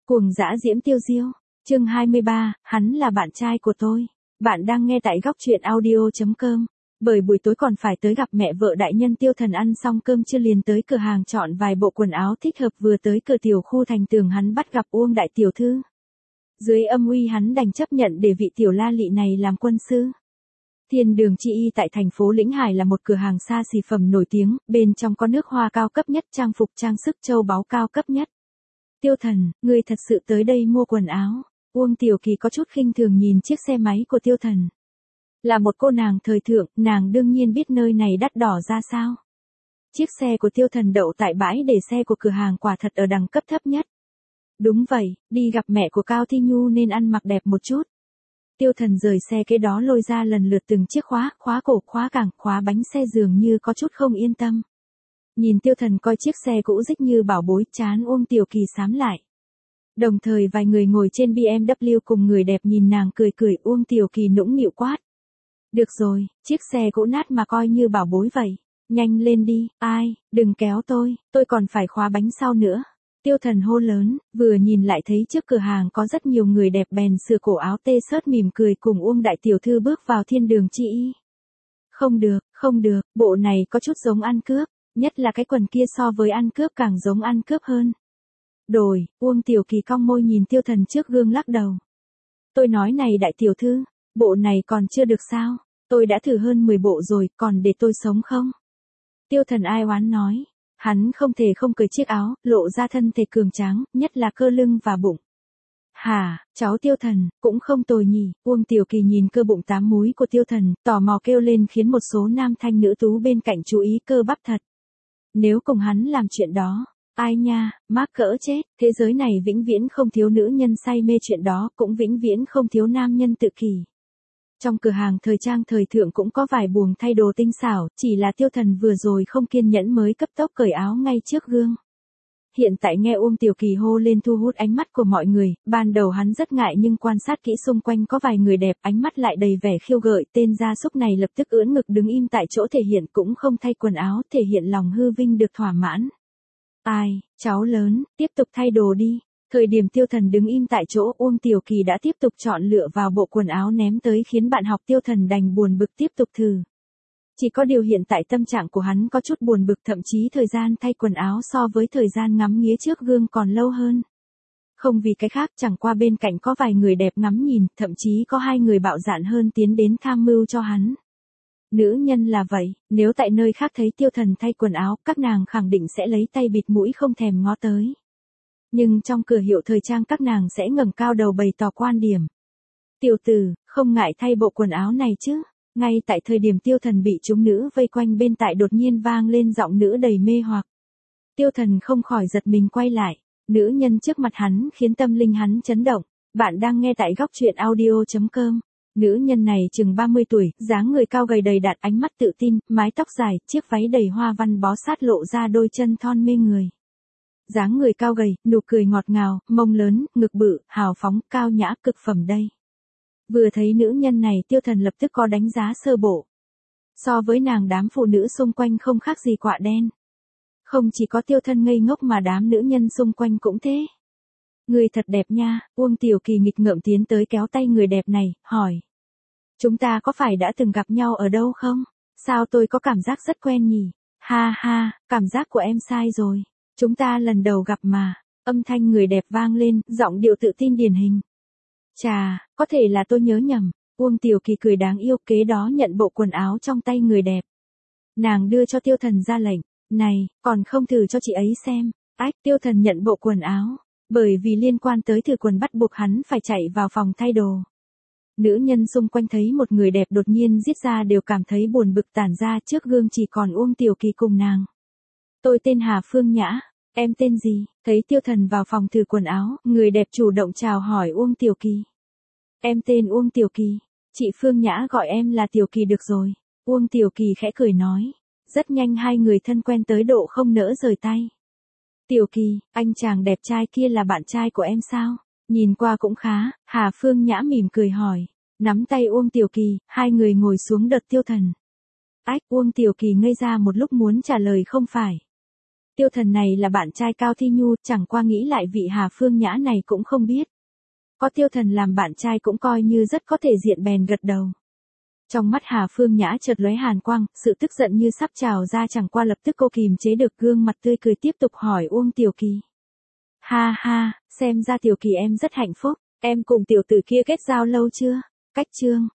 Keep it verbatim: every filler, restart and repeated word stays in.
Cuồng dã diễm tiêu diêu. Chương hai mươi ba, hắn là bạn trai của tôi. Bạn đang nghe tại góc truyện audio chấm com. Bởi buổi tối còn phải tới gặp mẹ vợ đại nhân Tiêu Thần, ăn xong cơm chưa liền tới cửa hàng chọn vài bộ quần áo thích hợp, vừa tới cửa tiểu khu thành tường hắn bắt gặp Uông đại tiểu thư. Dưới âm uy hắn đành chấp nhận để vị tiểu la lị này làm quân sư. Thiên Đường Chi Y tại thành phố Lĩnh Hải là một cửa hàng xa xỉ phẩm nổi tiếng, bên trong có nước hoa cao cấp nhất, trang phục trang sức châu báu cao cấp nhất. Tiêu Thần, ngươi thật sự tới đây mua quần áo? Uông Tiểu Kỳ có chút khinh thường nhìn chiếc xe máy của Tiêu Thần. Là một cô nàng thời thượng, nàng đương nhiên biết nơi này đắt đỏ ra sao. Chiếc xe của Tiêu Thần đậu tại bãi để xe của cửa hàng quả thật ở đẳng cấp thấp nhất. Đúng vậy, đi gặp mẹ của Cao Thi Nhu nên ăn mặc đẹp một chút. Tiêu Thần rời xe kế đó lôi ra lần lượt từng chiếc khóa, khóa cổ, khóa càng, khóa bánh xe, dường như có chút không yên tâm. Nhìn Tiêu Thần coi chiếc xe cũ rích như bảo bối, trán Uông Tiểu Kỳ xám lại. Đồng thời vài người ngồi trên bê em vê cùng người đẹp nhìn nàng cười cười, Uông Tiểu Kỳ nũng nịu quát. Được rồi, chiếc xe cũ nát mà coi như bảo bối vậy. Nhanh lên đi, ai, đừng kéo tôi, tôi còn phải khóa bánh sau nữa. Tiêu Thần hô lớn, vừa nhìn lại thấy trước cửa hàng có rất nhiều người đẹp bèn sửa cổ áo tê sớt mỉm cười cùng Uông đại tiểu thư bước vào Thiên Đường Chi Y. Không được, không được, bộ này có chút giống ăn cướp, nhất là cái quần kia so với ăn cướp càng giống ăn cướp hơn. Đồi, Uông Tiểu Kỳ cong môi nhìn Tiêu Thần trước gương lắc đầu. Tôi nói này đại tiểu thư, bộ này còn chưa được sao, tôi đã thử hơn mười bộ rồi, còn để tôi sống không? Tiêu Thần ai oán nói. Hắn không thể không cởi chiếc áo, lộ ra thân thể cường tráng, nhất là cơ lưng và bụng. Hả, cháu Tiêu Thần, cũng không tồi nhỉ. Uông Tiểu Kỳ nhìn cơ bụng tám múi của Tiêu Thần, tò mò kêu lên khiến một số nam thanh nữ tú bên cạnh chú ý cơ bắp thật. Nếu cùng hắn làm chuyện đó, ai nha, mắc cỡ chết, thế giới này vĩnh viễn không thiếu nữ nhân say mê chuyện đó, cũng vĩnh viễn không thiếu nam nhân tự kỷ. Trong cửa hàng thời trang thời thượng cũng có vài buồng thay đồ tinh xảo, chỉ là Tiêu Thần vừa rồi không kiên nhẫn mới cấp tốc cởi áo ngay trước gương. Hiện tại nghe Uông Tiểu Kỳ hô lên thu hút ánh mắt của mọi người, ban đầu hắn rất ngại nhưng quan sát kỹ xung quanh có vài người đẹp, ánh mắt lại đầy vẻ khiêu gợi, tên gia súc này lập tức ưỡn ngực đứng im tại chỗ, thể hiện cũng không thay quần áo, thể hiện lòng hư vinh được thỏa mãn. Ai, cháu lớn, tiếp tục thay đồ đi. Thời điểm Tiêu Thần đứng im tại chỗ, Uông Tiểu Kỳ đã tiếp tục chọn lựa vào bộ quần áo ném tới, khiến bạn học Tiêu Thần đành buồn bực tiếp tục thử. Chỉ có điều hiện tại tâm trạng của hắn có chút buồn bực, thậm chí thời gian thay quần áo so với thời gian ngắm nghía trước gương còn lâu hơn. Không vì cái khác, chẳng qua bên cạnh có vài người đẹp ngắm nhìn, thậm chí có hai người bạo dạn hơn tiến đến tham mưu cho hắn. Nữ nhân là vậy, nếu tại nơi khác thấy Tiêu Thần thay quần áo, các nàng khẳng định sẽ lấy tay bịt mũi không thèm ngó tới. Nhưng trong cửa hiệu thời trang các nàng sẽ ngẩng cao đầu bày tỏ quan điểm. Tiểu tử, không ngại thay bộ quần áo này chứ? Ngay tại thời điểm Tiêu Thần bị chúng nữ vây quanh bên tại đột nhiên vang lên giọng nữ đầy mê hoặc. Tiêu Thần không khỏi giật mình quay lại, nữ nhân trước mặt hắn khiến tâm linh hắn chấn động. Bạn đang nghe tại góc truyện audio chấm com. Nữ nhân này chừng ba mươi tuổi, dáng người cao gầy đầy đặn, ánh mắt tự tin, mái tóc dài, chiếc váy đầy hoa văn bó sát lộ ra đôi chân thon mê người. Dáng người cao gầy, nụ cười ngọt ngào, mông lớn, ngực bự, hào phóng, cao nhã, cực phẩm đây. Vừa thấy nữ nhân này Tiêu Thần lập tức có đánh giá sơ bộ. So với nàng đám phụ nữ xung quanh không khác gì quạ đen. Không chỉ có Tiêu Thần ngây ngốc mà đám nữ nhân xung quanh cũng thế. Người thật đẹp nha, Uông Tiểu Kỳ nghịch ngợm tiến tới kéo tay người đẹp này, hỏi. Chúng ta có phải đã từng gặp nhau ở đâu không? Sao tôi có cảm giác rất quen nhỉ? Ha ha, cảm giác của em sai rồi. Chúng ta lần đầu gặp mà. Âm thanh người đẹp vang lên, giọng điệu tự tin điển hình. Chà, có thể là tôi nhớ nhầm. Uông Tiểu Kỳ cười đáng yêu, kế đó nhận bộ quần áo trong tay người đẹp. Nàng đưa cho Tiêu Thần ra lệnh. Này, còn không thử cho chị ấy xem. Ách, Tiêu Thần nhận bộ quần áo. Bởi vì liên quan tới thử quần bắt buộc hắn phải chạy vào phòng thay đồ. Nữ nhân xung quanh thấy một người đẹp đột nhiên giết ra đều cảm thấy buồn bực, tản ra trước gương chỉ còn Uông Tiểu Kỳ cùng nàng. Tôi tên Hà Phương Nhã, em tên gì? Thấy Tiêu Thần vào phòng thử quần áo, người đẹp chủ động chào hỏi Uông Tiểu Kỳ. Em tên Uông Tiểu Kỳ, chị Phương Nhã gọi em là Tiểu Kỳ được rồi. Uông Tiểu Kỳ khẽ cười nói. Rất nhanh hai người thân quen tới độ không nỡ rời tay. Tiểu Kỳ, anh chàng đẹp trai kia là bạn trai của em sao? Nhìn qua cũng khá, Hà Phương Nhã mỉm cười hỏi. Nắm tay Uông Tiểu Kỳ, hai người ngồi xuống đợt Tiêu Thần. Ách, Uông Tiểu Kỳ ngây ra một lúc muốn trả lời không phải. Tiêu Thần này là bạn trai Cao Thi Nhu, chẳng qua nghĩ lại vị Hà Phương Nhã này cũng không biết. Có Tiêu Thần làm bạn trai cũng coi như rất có thể diện, bèn gật đầu. Trong mắt Hà Phương Nhã chợt lóe hàn quang, sự tức giận như sắp trào ra, chẳng qua lập tức cô kìm chế được gương mặt tươi cười tiếp tục hỏi Uông Tiểu Kỳ. Ha ha, xem ra Tiểu Kỳ em rất hạnh phúc, em cùng tiểu tử kia kết giao lâu chưa? Cách chương.